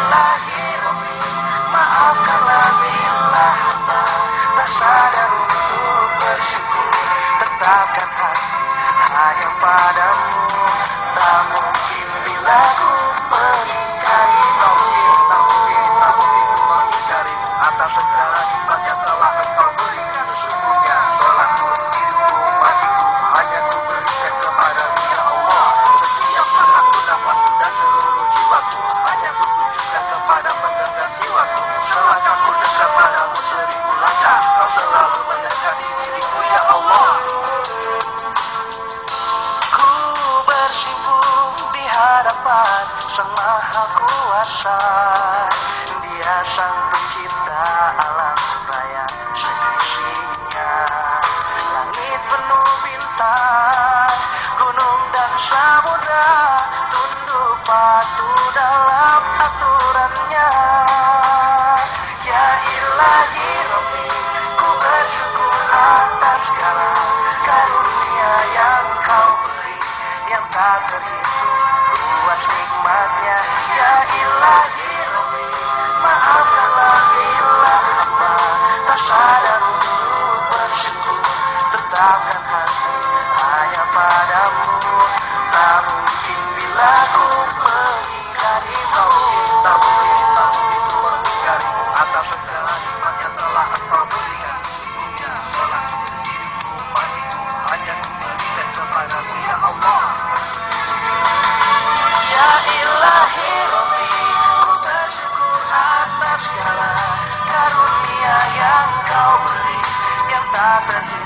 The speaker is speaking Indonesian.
ilahi Rabbi, maafkanlah bila hamba tak sadar untuk bersyukur. Tetapkan hati hanya padamu, tak mungkin bila ku mengingkari. Tak mungkin ku mengingkarimu atas segala nikmat yang telah engkau berikan. Sesungguhnya sholatku, diriku, matiku hanya ku berikan kepadamu ya Allah. Setiap langkahku, nafasku dan seluruh jiwaku hanya ku tunjukkan kepada penggenggam jiwaku. Selangkahku dekat padamu 1000 langkah, kau selalu mendekati diriku ya Allah. Ku bersimpuh di hadapan Sang Maha Kuasa, Dia Sang Pencipta alam seraya seisinya. Langit penuh bintang, gunung dan samudra tunduk patuh dalam aturannya. Ya ilahi Rabbi, ku bersyukur atas segala karunia yang kau beri, yang tak terhitung luas nikmatnya. Ya ilahi Rabbi, maafkanlah bila hamba tak sadar untuk bersyukur. Tetapkan hati hanya padamu, tak mungkin bila ku mengingkari. Tak mungkin ku mengingkarimu atas segala nikmat yang telah engkau berikan. Sesungguhnya sholatku, diriku, matiku hanya ku berikan kepadamu ya Allah. Ya ilahi Rabbi, ku bersyukur atas segala karunia yang kau beri, yang tak terhitung